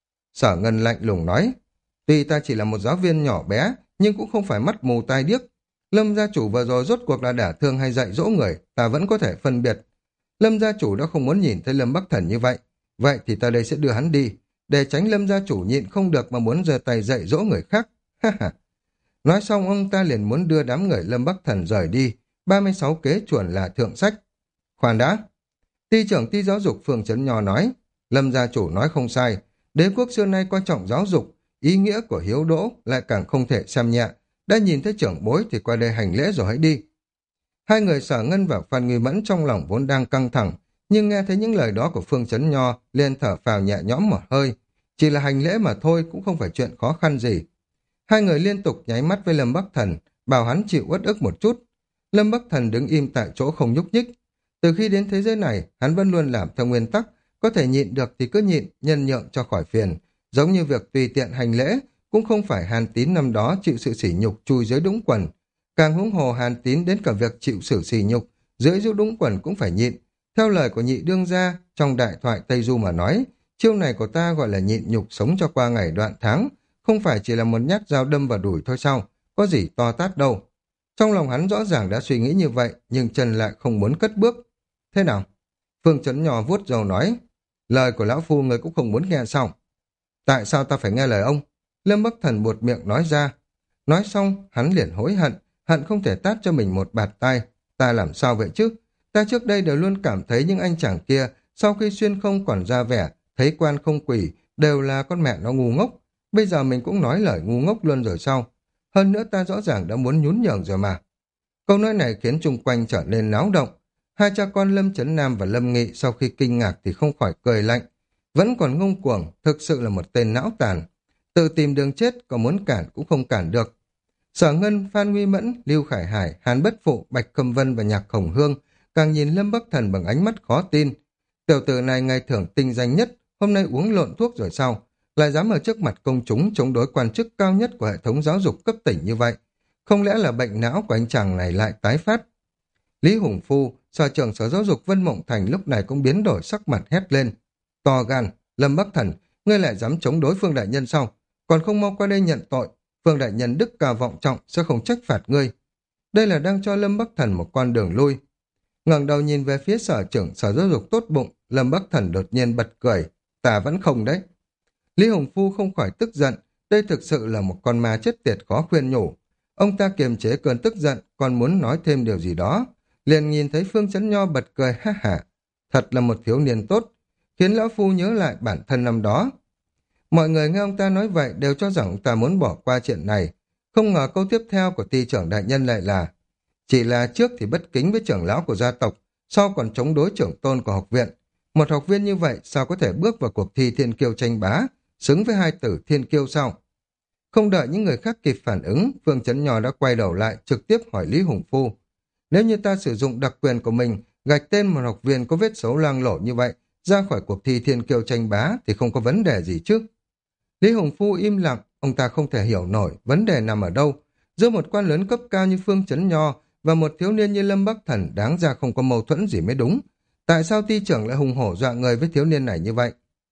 Sở Ngân lạnh lùng nói, tuy ta chỉ là một giáo viên nhỏ bé, nhưng cũng không phải mắt mù tai điếc. Lâm gia chủ vừa rồi rốt cuộc là đả thương hay dạy dỗ người, ta vẫn có thể phân biệt. Lâm gia chủ đã không muốn nhìn thấy Lâm Bắc Thần như vậy, vậy thì ta đây sẽ đưa hắn đi, để tránh Lâm gia chủ nhịn không được mà muốn giơ tay dạy dỗ người khác. Ha ha. Nói xong ông ta liền muốn đưa đám người Lâm Bắc Thần rời đi, ba mươi sáu kế chuẩn là thượng sách. Khoan đã. Ty trưởng ty giáo dục phường Trấn Nho nói, Lâm gia chủ nói không sai, đế quốc xưa nay quan trọng giáo dục, ý nghĩa của hiếu đỗ lại càng không thể xem nhẹ, đã nhìn thấy trưởng bối thì qua đây hành lễ rồi hãy đi. Hai người Sở Ngân và Phan Nguy Mẫn trong lòng vốn đang căng thẳng, nhưng nghe thấy những lời đó của Phương Chấn Nho liền thở phào nhẹ nhõm một hơi, chỉ là hành lễ mà thôi cũng không phải chuyện khó khăn gì. Hai người liên tục nháy mắt với Lâm Bắc Thần, bảo hắn chịu uất ức một chút. Lâm Bắc Thần đứng im tại chỗ không nhúc nhích. Từ khi đến thế giới này, hắn vẫn luôn làm theo nguyên tắc, có thể nhịn được thì cứ nhịn, nhân nhượng cho khỏi phiền. Giống như việc tùy tiện hành lễ, cũng không phải Hàn Tín năm đó chịu sự sỉ nhục chui dưới đũng quần. Càng huống hồ Hàn Tín đến cả việc chịu sự sỉ nhục, dưới dưới đũng quần cũng phải nhịn. Theo lời của nhị đương gia, trong đại thoại Tây Du mà nói, chiêu này của ta gọi là nhịn nhục sống cho qua ngày đoạn tháng, không phải chỉ là một nhát dao đâm vào đùi thôi sao, có gì to tát đâu. Trong lòng hắn rõ ràng đã suy nghĩ như vậy, nhưng chân lại không muốn cất bước. Thế nào? Phương Chấn Nho vuốt râu nói, lời của lão phu người cũng không muốn nghe sao? Tại sao ta phải nghe lời ông? Lâm Bắc Thần buột miệng nói ra. Nói xong, hắn liền hối hận, hận không thể tát cho mình một bạt tai. Ta làm sao vậy chứ? Ta trước đây đều luôn cảm thấy những anh chàng kia, sau khi xuyên không còn ra vẻ, thấy quan không quỷ, đều là con mẹ nó ngu ngốc. Bây giờ mình cũng nói lời ngu ngốc luôn rồi sao? Hơn nữa ta rõ ràng đã muốn nhún nhường rồi mà. Câu nói này khiến chung quanh trở nên náo động. Hai cha con Lâm Chấn Nam và Lâm Nghị sau khi kinh ngạc thì không khỏi cười lạnh. Vẫn còn ngông cuồng, thực sự là một tên não tàn. Tự tìm đường chết, có muốn cản cũng không cản được. Sở Ngân, Phan Nguy Mẫn, Lưu Khải Hải, Hàn Bất Phụ, Bạch Khâm Vân và Nhạc Khổng Hương càng nhìn Lâm Bắc Thần bằng ánh mắt khó tin. Tiểu tử này ngày thưởng tinh danh nhất, hôm nay uống lộn thuốc rồi sao? Lại dám ở trước mặt công chúng chống đối quan chức cao nhất của hệ thống giáo dục cấp tỉnh như vậy. Không lẽ là bệnh não của anh chàng này lại tái phát? Lý Hùng Phu, sở trưởng sở giáo dục Vân Mộng Thành lúc này cũng biến đổi sắc mặt hét lên. To gan, Lâm Bắc Thần, ngươi lại dám chống đối Phương Đại Nhân sao? Còn không mau qua đây nhận tội, Phương Đại Nhân đức cao vọng trọng sẽ không trách phạt ngươi. Đây là đang cho Lâm Bắc Thần một con đường lui. Ngẩng đầu nhìn về phía sở trưởng sở giáo dục tốt bụng, Lâm Bắc Thần đột nhiên bật cười. Ta vẫn không đấy. Lý Hùng Phu không khỏi tức giận, đây thực sự là một con ma chết tiệt khó khuyên nhủ. Ông ta kiềm chế cơn tức giận, còn muốn nói thêm điều gì đó. Liền nhìn thấy Phương Chấn Nho bật cười ha hả. Thật là một thiếu niên tốt, khiến lão phu nhớ lại bản thân năm đó. Mọi người nghe ông ta nói vậy đều cho rằng ông ta muốn bỏ qua chuyện này. Không ngờ câu tiếp theo của ty trưởng đại nhân lại là, chỉ là trước thì bất kính với trưởng lão của gia tộc, sau còn chống đối trưởng tôn của học viện. Một học viên như vậy sao có thể bước vào cuộc thi thiên kiêu tranh bá, xứng với hai tử thiên kiêu sao? Không đợi những người khác kịp phản ứng, Phương Chấn Nho đã quay đầu lại trực tiếp hỏi Lý Hùng Phu. Nếu như ta sử dụng đặc quyền của mình, gạch tên một học viên có vết xấu loang lổ như vậy, ra khỏi cuộc thi thiên kiêu tranh bá thì không có vấn đề gì chứ? Lý Hùng Phu im lặng, ông ta không thể hiểu nổi vấn đề nằm ở đâu. Giữa một quan lớn cấp cao như Phương Chấn Nho và một thiếu niên như Lâm Bắc Thần đáng ra không có mâu thuẫn gì mới đúng. Tại sao ty trưởng lại hùng hổ dọa người với thiếu niên này như vậy?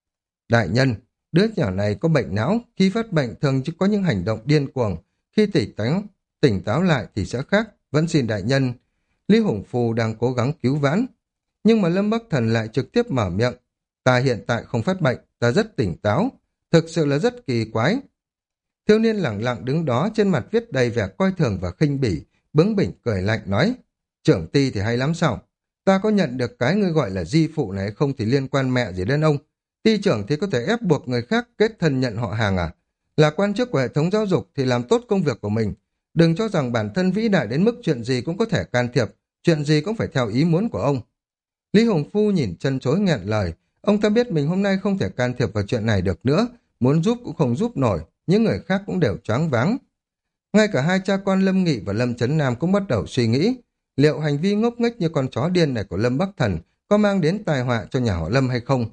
Đại nhân, đứa nhỏ này có bệnh não, khi phát bệnh thường chỉ có những hành động điên cuồng, khi tỉnh táo, tỉnh táo lại thì sẽ khác, vẫn xin đại nhân. Lý Hùng Phu đang cố gắng cứu vãn, nhưng mà Lâm Bắc Thần lại trực tiếp mở miệng. Ta hiện tại không phát bệnh, ta rất tỉnh táo, thực sự là rất kỳ quái. Thiếu niên lẳng lặng đứng đó, trên mặt viết đầy vẻ coi thường và khinh bỉ, bướng bỉnh cười lạnh nói, trưởng ty thì hay lắm sao? Ta có nhận được cái ngươi gọi là di phụ này không thì liên quan mẹ gì đến ông. Ty trưởng thì có thể ép buộc người khác kết thân nhận họ hàng à? Là quan chức của hệ thống giáo dục thì làm tốt công việc của mình. Đừng cho rằng bản thân vĩ đại đến mức chuyện gì cũng có thể can thiệp, chuyện gì cũng phải theo ý muốn của ông. Lý Hùng Phu nhìn chân chối nghẹn lời, ông ta biết mình hôm nay không thể can thiệp vào chuyện này được nữa, muốn giúp cũng không giúp nổi, những người khác cũng đều choáng váng. Ngay cả hai cha con Lâm Nghị và Lâm Chấn Nam cũng bắt đầu suy nghĩ, liệu hành vi ngốc nghếch như con chó điên này của Lâm Bắc Thần có mang đến tai họa cho nhà họ Lâm hay không?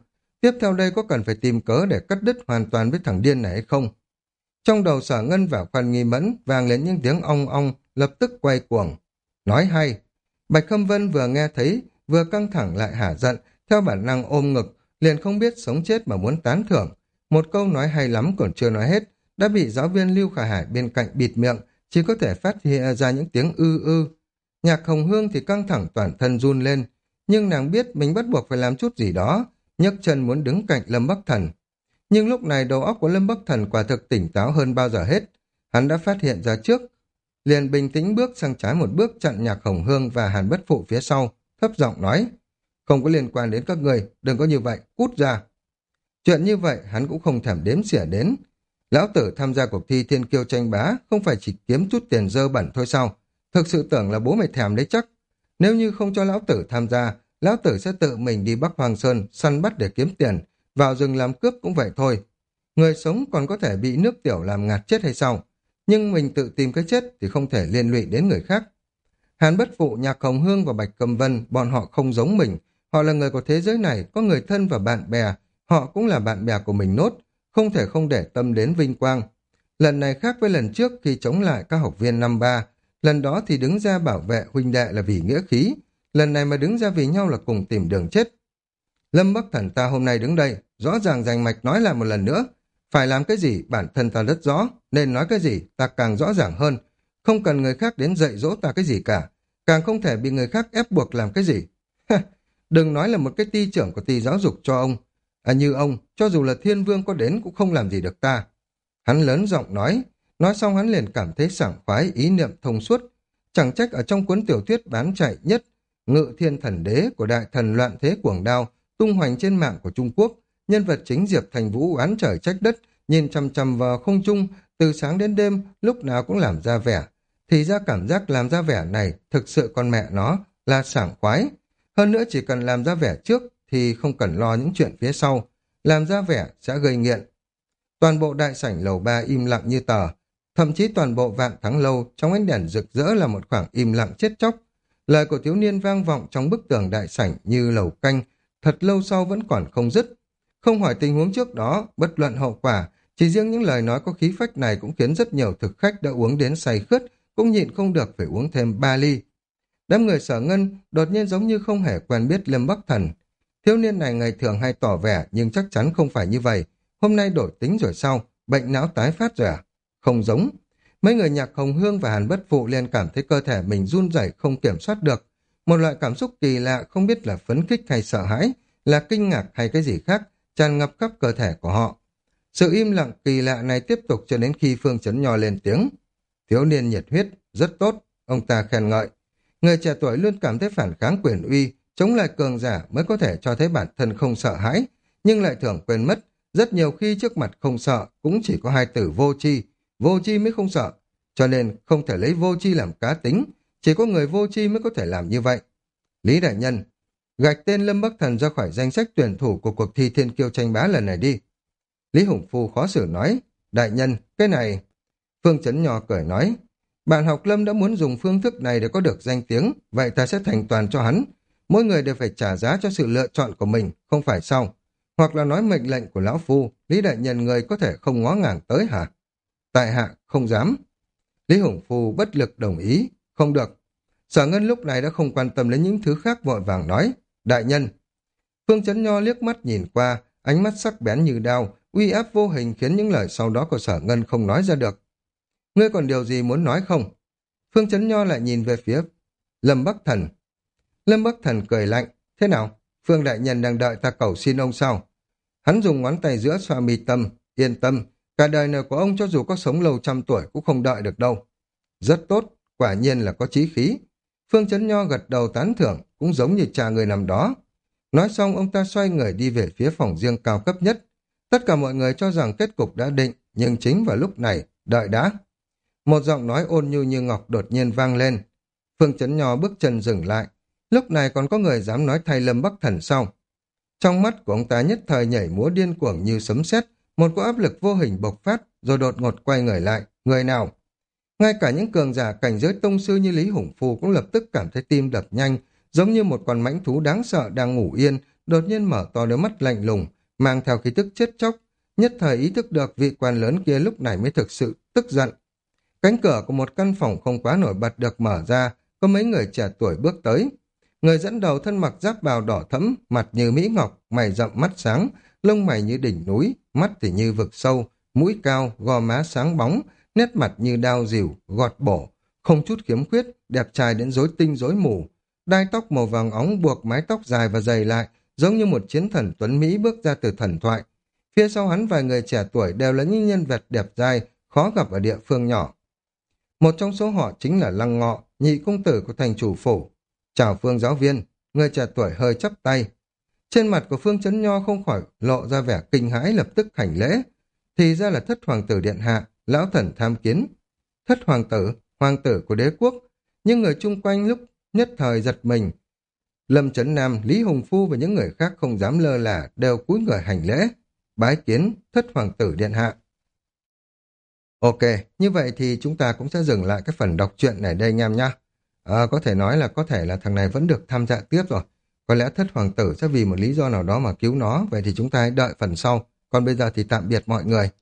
Tiếp theo đây có cần phải tìm cớ để cắt đứt hoàn toàn với thằng điên này hay không? Trong đầu Sở Ngân và Khoan Nghi Mẫn vang lên những tiếng ong ong, lập tức quay cuồng. Nói hay. Bạch Khâm Vân vừa nghe thấy, vừa căng thẳng lại hả giận, theo bản năng ôm ngực, liền không biết sống chết mà muốn tán thưởng. Một câu nói hay lắm còn chưa nói hết, đã bị giáo viên Lưu Khả Hải bên cạnh bịt miệng, chỉ có thể phát hiện ra những tiếng ư ư. Nhạc Hồng Hương thì căng thẳng toàn thân run lên, nhưng nàng biết mình bắt buộc phải làm chút gì đó, nhấc chân muốn đứng cạnh Lâm Bắc Thần. Nhưng lúc này đầu óc của Lâm Bắc Thần quả thực tỉnh táo hơn bao giờ hết. Hắn đã phát hiện ra trước, liền bình tĩnh bước sang trái một bước chặn Nhạc Hồng Hương và Hàn Bất Phụ phía sau, thấp giọng nói, không có liên quan đến các người, đừng có như vậy, cút ra. Chuyện như vậy hắn cũng không thèm đếm xỉa đến. Lão tử tham gia cuộc thi thiên kiêu tranh bá không phải chỉ kiếm chút tiền dơ bẩn thôi sao? Thực sự tưởng là bố mày thèm đấy chắc. Nếu như không cho lão tử tham gia, lão tử sẽ tự mình đi Bắc Hoàng Sơn săn bắt để kiếm tiền, vào rừng làm cướp cũng vậy thôi. Người sống còn có thể bị nước tiểu làm ngạt chết hay sao? Nhưng mình tự tìm cái chết thì không thể liên lụy đến người khác. Hàn Bất Phụ, Nhạc Hồng Hương và Bạch Cầm Vân, bọn họ không giống mình. Họ là người của thế giới này, có người thân và bạn bè. Họ cũng là bạn bè của mình nốt, không thể không để tâm đến vinh quang. Lần này khác với lần trước khi chống lại các học viên năm ba. Lần đó thì đứng ra bảo vệ huynh đệ là vì nghĩa khí. Lần này mà đứng ra vì nhau là cùng tìm đường chết. Lâm Bắc Thần ta hôm nay đứng đây, rõ ràng rành mạch nói lại một lần nữa. Phải làm cái gì bản thân ta rất rõ, nên nói cái gì ta càng rõ ràng hơn. Không cần người khác đến dạy dỗ ta cái gì cả, càng không thể bị người khác ép buộc làm cái gì. Đừng nói là một cái ty trưởng của ty giáo dục cho ông. À như ông, cho dù là thiên vương có đến cũng không làm gì được ta. Hắn lớn giọng nói, nói xong hắn liền cảm thấy sảng khoái, ý niệm thông suốt. Chẳng trách ở trong cuốn tiểu thuyết bán chạy nhất, Ngự Thiên Thần Đế của đại thần Loạn Thế Cuồng Đao, tung hoành trên mạng của Trung Quốc, nhân vật chính Diệp Thành Vũ oán trời trách đất, nhìn chằm chằm vào không trung, từ sáng đến đêm, lúc nào cũng làm ra vẻ. Thì ra cảm giác làm ra vẻ này, thực sự con mẹ nó, là sảng khoái. Hơn nữa chỉ cần làm ra vẻ trước, thì không cần lo những chuyện phía sau. Làm ra vẻ sẽ gây nghiện. Toàn bộ đại sảnh lầu ba im lặng như tờ. Thậm chí toàn bộ Vạn Thắng Lâu trong ánh đèn rực rỡ là một khoảng im lặng chết chóc. Lời của thiếu niên vang vọng trong bức tường đại sảnh như lầu canh, thật lâu sau vẫn còn không dứt. Không hỏi tình huống trước đó, bất luận hậu quả, chỉ riêng những lời nói có khí phách này cũng khiến rất nhiều thực khách đã uống đến say khướt, cũng nhịn không được phải uống thêm ba ly. Đám người Sở Ngân đột nhiên giống như không hề quen biết Lâm Bắc Thần. Thiếu niên này ngày thường hay tỏ vẻ nhưng chắc chắn không phải như vậy. Hôm nay đổi tính rồi sao? Bệnh não tái phát rồi à? Không giống. Mấy người Nhạc Hồng Hương và Hàn Bất Phụ liền cảm thấy cơ thể mình run rẩy không kiểm soát được. Một loại cảm xúc kỳ lạ không biết là phấn khích hay sợ hãi, là kinh ngạc hay cái gì khác, tràn ngập khắp cơ thể của họ. Sự im lặng kỳ lạ này tiếp tục cho đến khi Phương Chấn Nho lên tiếng. Thiếu niên nhiệt huyết, rất tốt, ông ta khen ngợi. Người trẻ tuổi luôn cảm thấy phản kháng quyền uy, chống lại cường giả mới có thể cho thấy bản thân không sợ hãi, nhưng lại thường quên mất, rất nhiều khi trước mặt không sợ cũng chỉ có hai từ vô tri, vô tri mới không sợ, cho nên không thể lấy vô tri làm cá tính, chỉ có người vô tri mới có thể làm như vậy. Lý đại nhân, gạch tên Lâm Bắc Thần ra khỏi danh sách tuyển thủ của cuộc thi thiên kiêu tranh bá lần này đi. Lý Hùng Phu khó xử nói, đại nhân, cái này... Phương Chấn Nho cười nói, bạn học Lâm đã muốn dùng phương thức này để có được danh tiếng, vậy ta sẽ thành toàn cho hắn. Mỗi người đều phải trả giá cho sự lựa chọn của mình, không phải sao? Hoặc là nói mệnh lệnh của lão phu, Lý đại nhân người có thể không ngó ngàng tới hả? Tại hạ không dám. Lý Hùng Phu bất lực đồng ý, không được. Sở Ngân lúc này đã không quan tâm đến những thứ khác, vội vàng nói, đại nhân. Phương Chấn Nho liếc mắt nhìn qua, ánh mắt sắc bén như đao, uy áp vô hình khiến những lời sau đó của Sở Ngân không nói ra được. Ngươi còn điều gì muốn nói không? Phương Chấn Nho lại nhìn về phía Lâm Bắc Thần. Lâm Bắc Thần cười lạnh, thế nào? Phương đại nhân đang đợi ta cầu xin ông sao? Hắn dùng ngón tay giữa xoa mi tâm, yên tâm, cả đời này của ông cho dù có sống lâu trăm tuổi cũng không đợi được đâu. Rất tốt, quả nhiên là có chí khí. Phương Chấn Nho gật đầu tán thưởng, cũng giống như cha người nằm đó. Nói xong ông ta xoay người đi về phía phòng riêng cao cấp nhất. Tất cả mọi người cho rằng kết cục đã định, nhưng chính vào lúc này, đợi đã. Một giọng nói ôn nhu như ngọc đột nhiên vang lên. Phương Chấn Nho bước chân dừng lại. Lúc này còn có người dám nói thay Lâm Bắc Thần sao? Trong mắt của ông ta nhất thời nhảy múa điên cuồng như sấm sét, một cỗ áp lực vô hình bộc phát, rồi đột ngột quay người lại. Người nào? Ngay cả những cường giả cảnh giới tông sư như Lý Hùng Phu cũng lập tức cảm thấy tim đập nhanh, giống như một con mãnh thú đáng sợ đang ngủ yên, đột nhiên mở to đôi mắt lạnh lùng, mang theo khí tức chết chóc, nhất thời ý thức được vị quan lớn kia lúc này mới thực sự tức giận. Cánh cửa của một căn phòng không quá nổi bật được mở ra, có mấy người trẻ tuổi bước tới. Người dẫn đầu thân mặc giáp bào đỏ thẫm, mặt như mỹ ngọc, mày rậm mắt sáng, lông mày như đỉnh núi, mắt thì như vực sâu, mũi cao, gò má sáng bóng, nét mặt như đao dìu, gọt bổ, không chút khiếm khuyết, đẹp trai đến rối tinh rối mù. Đai tóc màu vàng óng buộc mái tóc dài và dày lại, giống như một chiến thần tuấn Mỹ bước ra từ thần thoại. Phía sau hắn vài người trẻ tuổi đều là những nhân vật đẹp trai, khó gặp ở địa phương nhỏ. Một trong số họ chính là Lăng Ngọ, nhị công tử của thành chủ phủ. Chào Phương giáo viên, người trẻ tuổi hơi chắp tay. Trên mặt của Phương Chấn Nho không khỏi lộ ra vẻ kinh hãi, lập tức hành lễ. Thì ra là thất hoàng tử điện hạ, lão thần tham kiến. Thất hoàng tử, hoàng tử của đế quốc. Nhưng người chung quanh lúc nhất thời giật mình. Lâm Chấn Nam, Lý Hùng Phu và những người khác không dám lơ là đều cúi người hành lễ. Bái kiến thất hoàng tử điện hạ. Ok, như vậy thì chúng ta cũng sẽ dừng lại cái phần đọc truyện này đây anh em nhá. À, có thể nói là có thể là thằng này vẫn được tham gia tiếp rồi. Có lẽ thất hoàng tử sẽ vì một lý do nào đó mà cứu nó, vậy thì chúng ta hãy đợi phần sau. Còn bây giờ thì tạm biệt mọi người.